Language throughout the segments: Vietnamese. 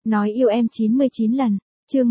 Nói yêu em 99 lần. Chương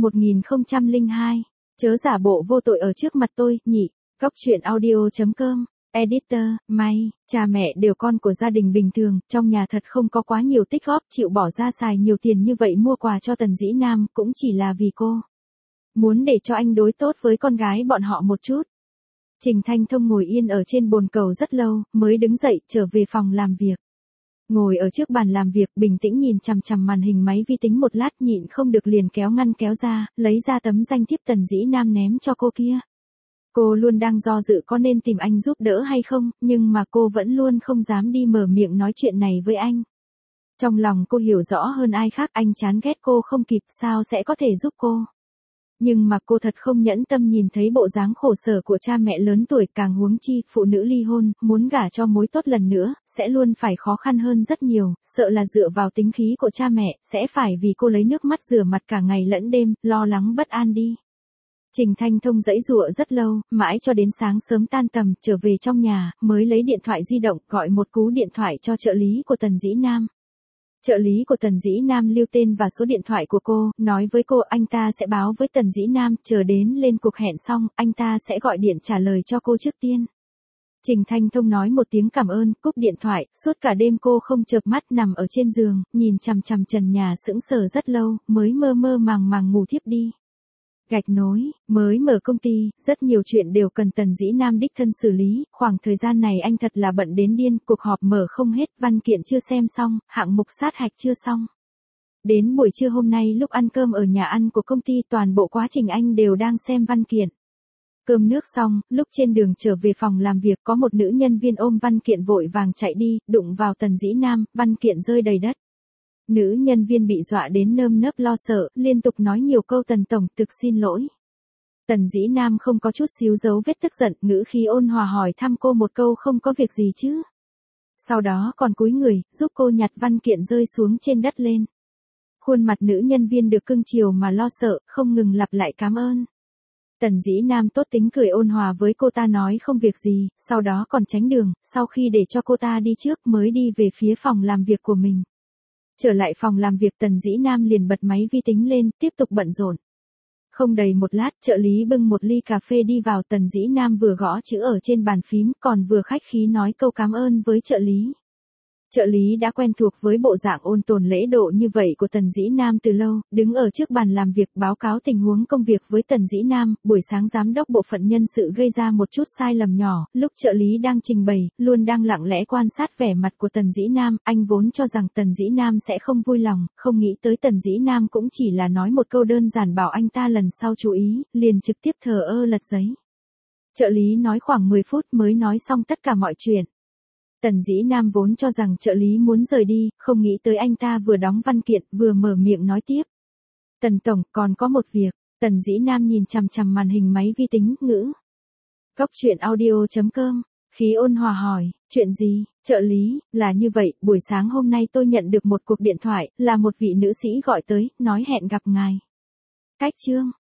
1002. Chớ giả bộ vô tội ở trước mặt tôi, nhỉ. Góc truyện audio.com. Editor, May, cha mẹ đều con của gia đình bình thường, trong nhà thật không có quá nhiều tích góp, chịu bỏ ra xài nhiều tiền như vậy mua quà cho Tần Dĩ Nam, cũng chỉ là vì cô muốn để cho anh đối tốt với con gái bọn họ một chút. Trình Thanh Thông ngồi yên ở trên bồn cầu rất lâu, mới đứng dậy, trở về phòng làm việc. Ngồi ở trước bàn làm việc, bình tĩnh nhìn chằm chằm màn hình máy vi tính một lát, nhịn không được liền kéo ngăn kéo ra, lấy ra tấm danh thiếp Tần Dĩ Nam ném cho cô kia. Cô luôn đang do dự có nên tìm anh giúp đỡ hay không, nhưng mà cô vẫn luôn không dám đi mở miệng nói chuyện này với anh. Trong lòng cô hiểu rõ hơn ai khác, anh chán ghét cô không kịp, sao sẽ có thể giúp cô. Nhưng mà cô thật không nhẫn tâm nhìn thấy bộ dáng khổ sở của cha mẹ lớn tuổi, càng huống chi, phụ nữ ly hôn, muốn gả cho mối tốt lần nữa, sẽ luôn phải khó khăn hơn rất nhiều, sợ là dựa vào tính khí của cha mẹ, sẽ phải vì cô lấy nước mắt rửa mặt cả ngày lẫn đêm, lo lắng bất an đi. Trình Thanh Thông giãy giụa rất lâu, mãi cho đến sáng sớm tan tầm, trở về trong nhà, mới lấy điện thoại di động, gọi một cú điện thoại cho trợ lý của Tần Dĩ Nam. Trợ lý của Tần Dĩ Nam lưu tên và số điện thoại của cô, nói với cô anh ta sẽ báo với Tần Dĩ Nam, chờ đến lên cuộc hẹn xong, anh ta sẽ gọi điện trả lời cho cô trước tiên. Trình Thanh Thông nói một tiếng cảm ơn, cúp điện thoại, suốt cả đêm cô không chợp mắt nằm ở trên giường, nhìn chằm chằm trần nhà sững sờ rất lâu, mới mơ mơ màng màng ngủ thiếp đi. Gạch nối, mới mở công ty, rất nhiều chuyện đều cần Tần Dĩ Nam đích thân xử lý, khoảng thời gian này anh thật là bận đến điên, cuộc họp mở không hết, văn kiện chưa xem xong, hạng mục sát hạch chưa xong. Đến buổi trưa hôm nay lúc ăn cơm ở nhà ăn của công ty, toàn bộ quá trình anh đều đang xem văn kiện. Cơm nước xong, lúc trên đường trở về phòng làm việc có một nữ nhân viên ôm văn kiện vội vàng chạy đi, đụng vào Tần Dĩ Nam, văn kiện rơi đầy đất. Nữ nhân viên bị dọa đến nơm nớp lo sợ, liên tục nói nhiều câu Tần tổng, thực xin lỗi. Tần Dĩ Nam không có chút xíu dấu vết tức giận, ngữ khí ôn hòa hỏi thăm cô một câu không có việc gì chứ. Sau đó còn cúi người, giúp cô nhặt văn kiện rơi xuống trên đất lên. Khuôn mặt nữ nhân viên được cưng chiều mà lo sợ, không ngừng lặp lại cảm ơn. Tần Dĩ Nam tốt tính cười ôn hòa với cô ta nói không việc gì, sau đó còn tránh đường, sau khi để cho cô ta đi trước mới đi về phía phòng làm việc của mình. Trở lại phòng làm việc, Tần Dĩ Nam liền bật máy vi tính lên, tiếp tục bận rộn. Không đầy một lát, trợ lý bưng một ly cà phê đi vào, Tần Dĩ Nam vừa gõ chữ ở trên bàn phím, còn vừa khách khí nói câu cảm ơn với trợ lý. Trợ lý đã quen thuộc với bộ dạng ôn tồn lễ độ như vậy của Tần Dĩ Nam từ lâu, đứng ở trước bàn làm việc báo cáo tình huống công việc với Tần Dĩ Nam. Buổi sáng giám đốc bộ phận nhân sự gây ra một chút sai lầm nhỏ, lúc trợ lý đang trình bày, luôn đang lặng lẽ quan sát vẻ mặt của Tần Dĩ Nam, anh vốn cho rằng Tần Dĩ Nam sẽ không vui lòng, không nghĩ tới Tần Dĩ Nam cũng chỉ là nói một câu đơn giản bảo anh ta lần sau chú ý, liền trực tiếp thờ ơ lật giấy. Trợ lý nói khoảng 10 phút mới nói xong tất cả mọi chuyện. Tần Dĩ Nam vốn cho rằng trợ lý muốn rời đi, không nghĩ tới anh ta vừa đóng văn kiện, vừa mở miệng nói tiếp. Tần tổng, còn có một việc. Tần Dĩ Nam nhìn chằm chằm màn hình máy vi tính, ngữ. Góc truyện audio.com. Khí ôn hòa hỏi, chuyện gì? Trợ lý, là như vậy, buổi sáng hôm nay tôi nhận được một cuộc điện thoại, là một vị nữ sĩ gọi tới, nói hẹn gặp ngài. Cách chương.